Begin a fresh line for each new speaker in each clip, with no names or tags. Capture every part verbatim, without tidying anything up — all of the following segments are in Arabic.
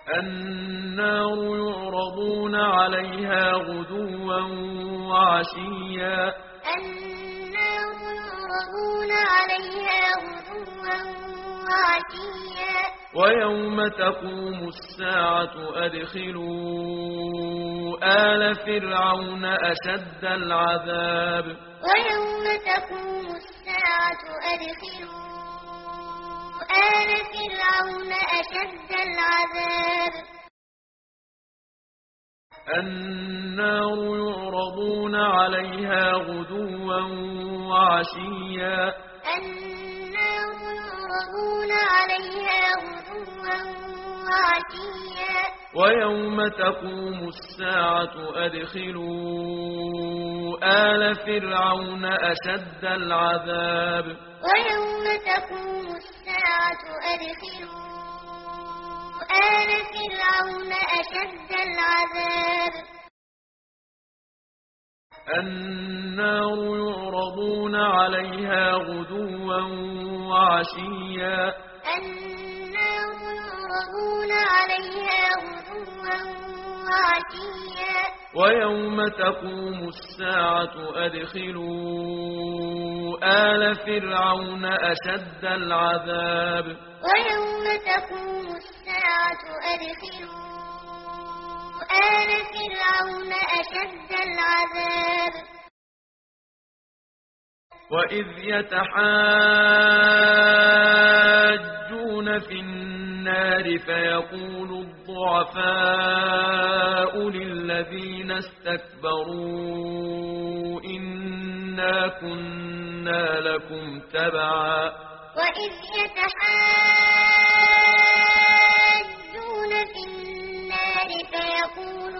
النار يعرضون عليها غدوا وعشيا
النار يعرضون عليها غدوا وعشيا
ويوم تقوم الساعة أدخلوا آل فرعون أشد العذاب
ويوم تقوم الساعة أدخلوا آل فرعون أشد العذاب
النار يعرضون عليها غدوا وعشيا
النار يعرضون عليها غدوا وعشيا
ويوم تقوم الساعة أدخلوا آل فرعون أشد العذاب
ويوم تقوم الساعة أدخلوا آل فرعون أشد العذاب
النار يعرضون عليها غدوا وعشيا
النار يعرضون عليها غدوا وعشيا
ويوم تقوم الساعة أدخلوا آل فرعون أشد العذاب
ويوم تقوم الساعة أدخلوا آل فرعون أشد العذاب
وإذ يتحاجون في النار فيقول الضعفاء للذين استكبروا إنا كنا لكم تبعا
وإذ يتحاجون في النار فيقول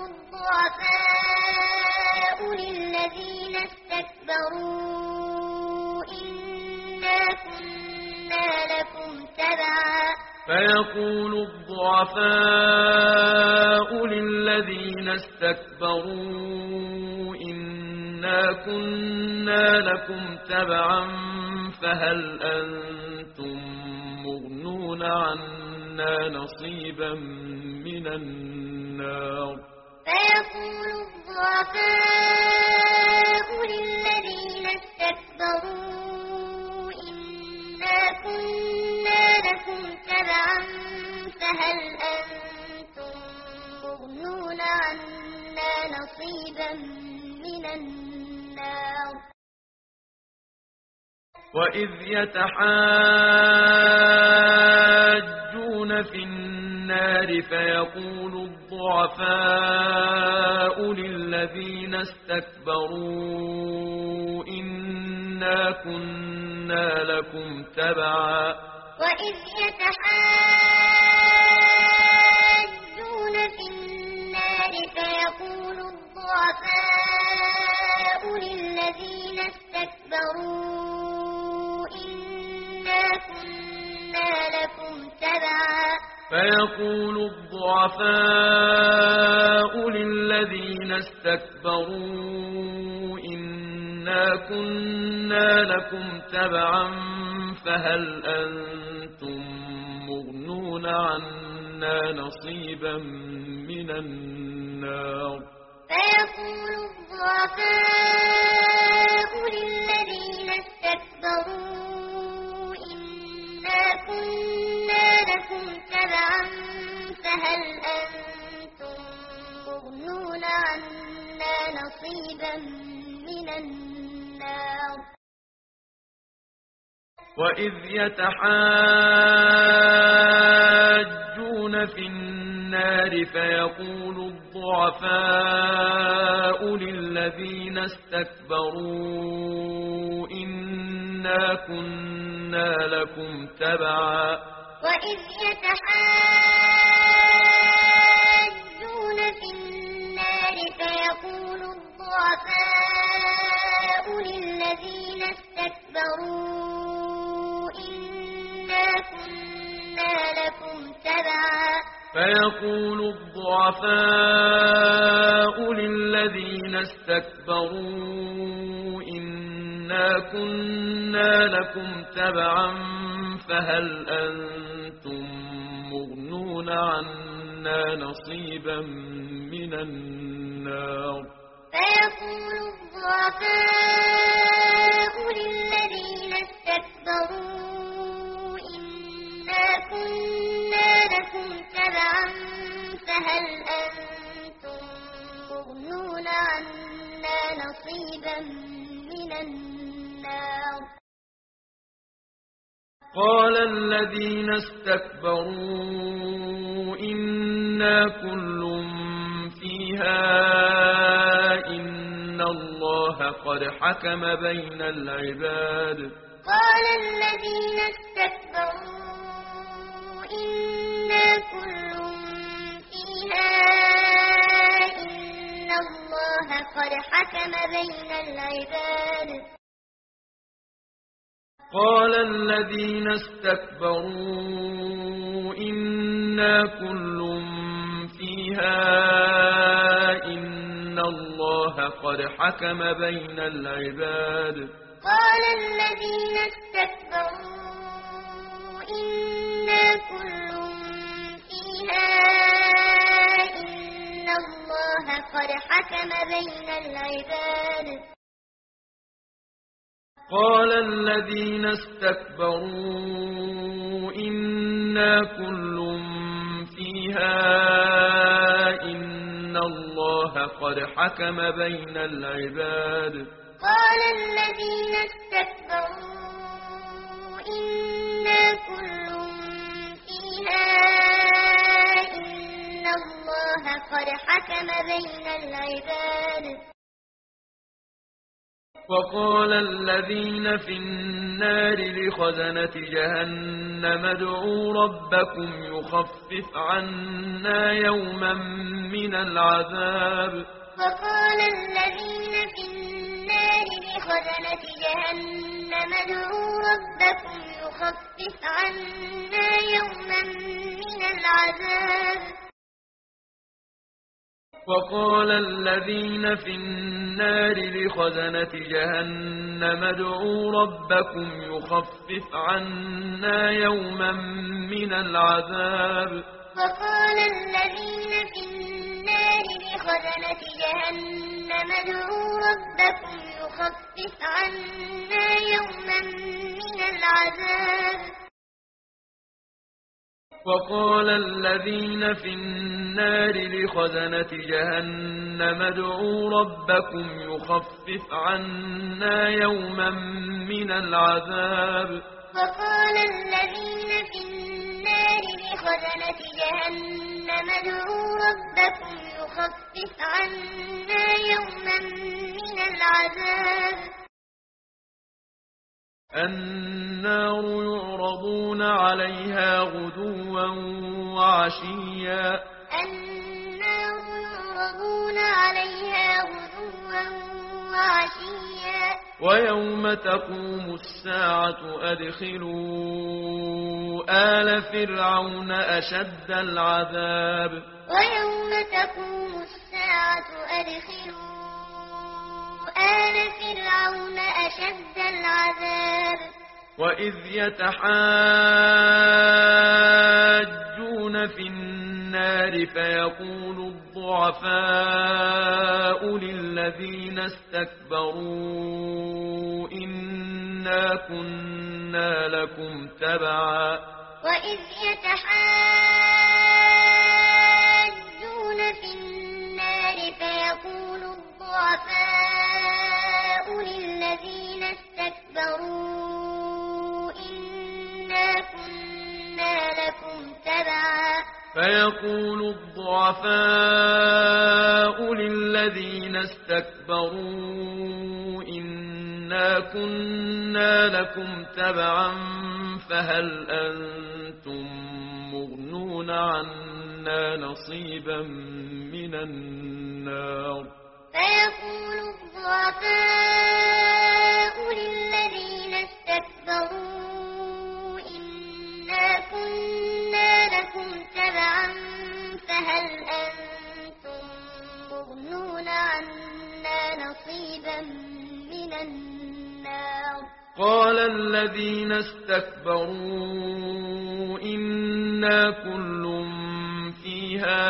الضعفاء للذين استكبروا إنا كنا لكم تبعا
فيقول الضعفاء للذين استكبروا إنا كنا لكم تبعا فهل أنتم مغنون عنا نصيبا من النار
فيقول الضعفاء للذين استكبروا إنا كنا لكم تبعا فهل أنتم مغنون عنا نصيبا من النار
وإذ يتحاجون في النار فيقول الضعفاء للذين استكبروا إنا كنا لكم تبعا
وإذ يتحاجون في النار فيقول الضعفاء للذين استكبروا إنا كنا لكم تبعا
فيقول الضعفاء للذين استكبروا إنا كنا لكم تبعا فهل أنتم مغنون عنا نصيبا من النار
فيقول الضعفاء للذين استكبروا إنا كنا لكم تبعا فهل أنتم مغنون عنا نصيبا من النار
وإذ يتحاجون في النار فيقول الضعفاء للذين استكبروا إنا كنا لكم تبعا
وإذ يتحاجون في النار فيقول الضعفاء للذين استكبروا إنا كنا لكم تبعا
فيقول الضعفاء للذين استكبروا إنا كنا لكم تبعا فهل أنتم مغنون عنا عنا نصيبا من النار.
فيقول الضعفاء للذين استكبروا إنا كنا لكم تبعا فهل أنتم مغنون عنا نصيبا من النار.
قال الذين استكبروا إنا كل فيها إن الله قد حكم بين العباد.
قال الذين استكبروا إنا كل فيها إن الله قد حكم بين العباد.
قال الذين استكبروا إنا كل فيها إن الله قد حكم بين العباد.
قال الذين استكبروا إنا كل فيها إن الله قد حكم بين العباد.
قال الذين استكبروا إنا كل فيها إن الله قد حكم بين العباد.
قال الذين استكبروا إنا كل فيها إن الله قد حكم بين العباد.
وقال الذين في النار لخزنة جهنم ادعوا ربكم يخفف عنا يوما من العذاب.
وقال الذين في النار لخزنة جهنم ادعوا ربكم يخفف عنا يوما من العذاب.
وقال الذين في النار لخزنة جهنم ادعوا ربكم يخفف عنا يوما من العذاب.
وقال الذين في النار لخزنة جهنم ادعوا ربكم يخفف عنا يوما من العذاب.
وقال الذين في النار لخزنة جهنم ادعوا ربكم يخفف عنا يوما من العذاب.
وقال الذين في النار لخزنة جهنم ادعوا ربكم يخفف عنا يوما من العذاب.
النار يعرضون عليها غدوا وعشيا.
النار يعرضون عليها غدوا وعشيا.
ويوم تقوم الساعة أدخلوا آل فرعون أشد العذاب.
ويوم تقوم الساعة أدخلوا آل فرعون أشد العذاب.
وإذ يتحاجون في النار فيقول الضعفاء للذين استكبروا إنا كنا لكم تبعا.
وإذ يتحاجون في النار فيقول الضعفاء للذين استكبروا إنا كنا لكم تبعا.
فيقول الضعفاء للذين استكبروا إنا كنا لكم تبعا فهل أنتم مغنون عنا نصيبا من النار.
فيقول الضعفاء للذين استكبروا إنا كنا لكم تبعا فهل أنتم مغنون عنا نصيبا من النار.
قال الذين استكبروا إنا كل فيها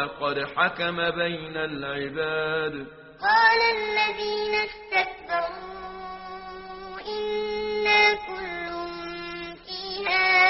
قد حكم بين العباد
قال الذين استكبروا إنا كل فيها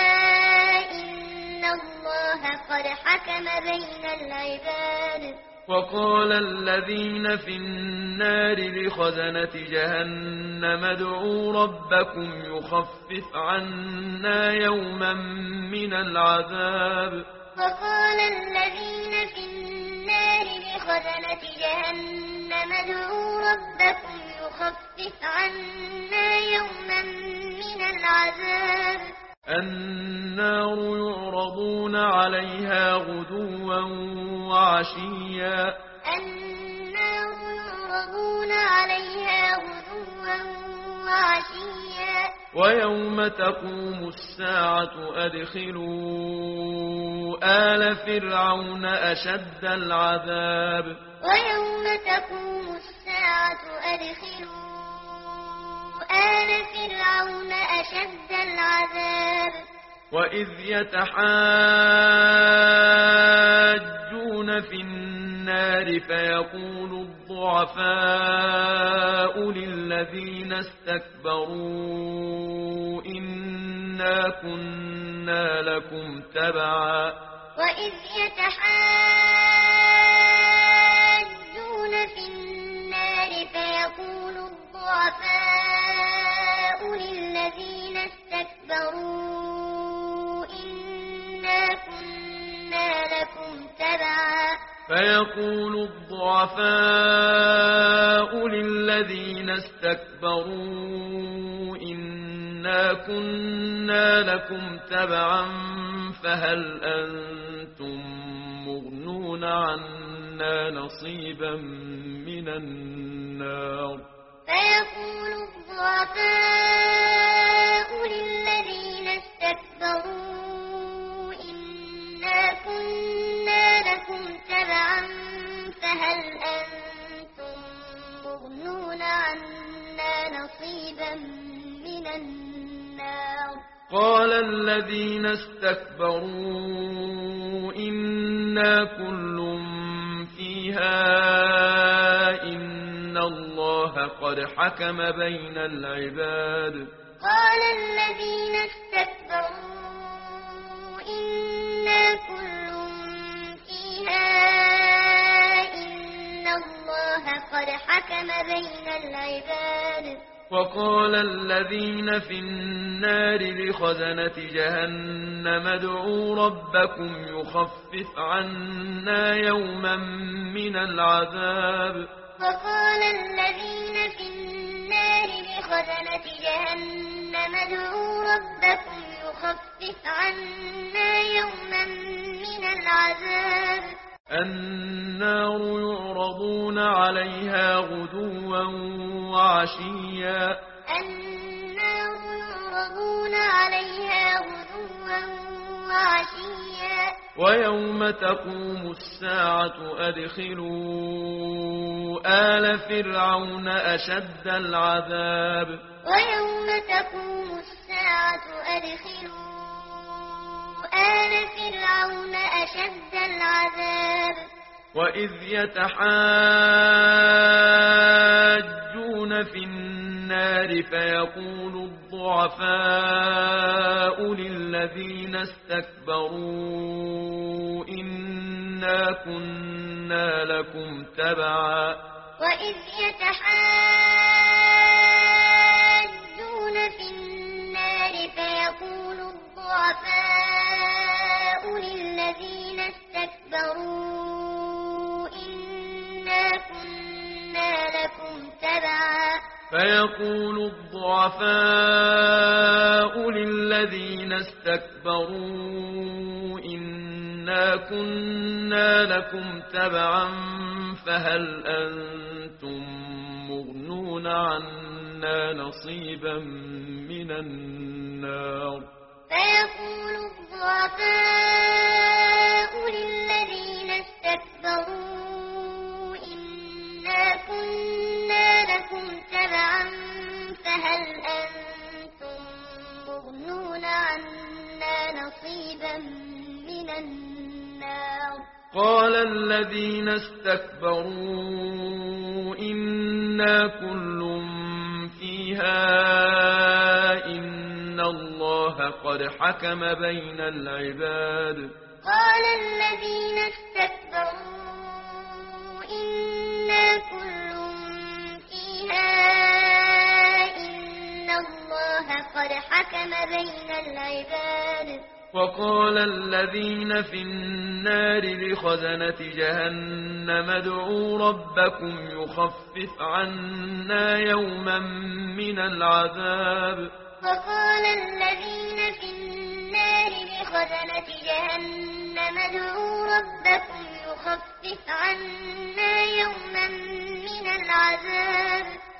إن الله قد حكم بين العباد
وقال الذين في النار لخزنة جهنم ادعوا ربكم يخفف عنا يوما من العذاب
وقال الذين في النار لخزنة جهنم ادعوا ربكم يخفف عنا يوما من العذاب
النار يعرضون عليها غدوا وعشيا
النار يعرضون عليها غدوا وعشيا
ويوم تقوم الساعة أدخلوا آل فرعون أشد العذاب
ويوم تقوم الساعة أدخلوا آل فرعون أشد العذاب
وإذ يتحاجون في النار فيقول الضعفاء للذين استكبروا إنا كنا لكم تبعا
وإذ يتحاجون في النار فيقول الضعفاء للذين استكبروا إنا كنا لكم تبعا
فيقول الضعفاء للذين استكبروا إنا كنا لكم تبعا فهل أنتم مغنون عنا نصيبا من النار
فيقول الضعفاء للذين استكبروا إنا كنا لكم تبعا فهل أنتم مغنون عنا نصيبا من النار
قال الذين استكبروا إنا كل فيها إن الله قد حكم بين العباد
قال الذين استكبروا إنا كل فيها إن الله قد حكم بين العباد
وقال الذين في النار لخزنة جهنم ادعوا ربكم يخفف عنا يوما من العذاب
وقال الذين في النار لخزنة جهنم ادعوا ربكم يخفف عنا يوما من العذاب
النار يعرضون عليها غدوا وعشيا
النار يعرضون عليها غدوا وعشيا
ويوم تقوم الساعة أدخلوا آل فرعون أشد العذاب
ويوم تقوم الساعة أدخلوا آل فرعون أشد العذاب
وإذ يتحاجون في النار فيقول الضعفاء للذين استكبروا إنا كنا لكم تبعا
وإذ يتحاجون في النار فيقول الضعفاء للذين استكبروا إنا كنا لكم تبعا
فيقول الضعفاء للذين استكبروا إنا كنا لكم تبعا فهل أنتم مغنون عنا نصيبا من النار
فيقول الضعفاء للذين استكبروا إنا كنا لكم تبعا فهل أنتم مغنون عنا نصيبا من النار
قال الذين استكبروا إنا كل فيها إن الله قد حكم بين العباد
قال الذين استكبروا إنا كل فيها إن الله قد حكم بين العباد
وقال الذين في النار لخزنة جهنم ادعوا ربكم يخفف عنا يوما من العذاب
وقال الذين في النار لخزنة جهنم ادعوا ربكم يخفف عنا يوما من العذاب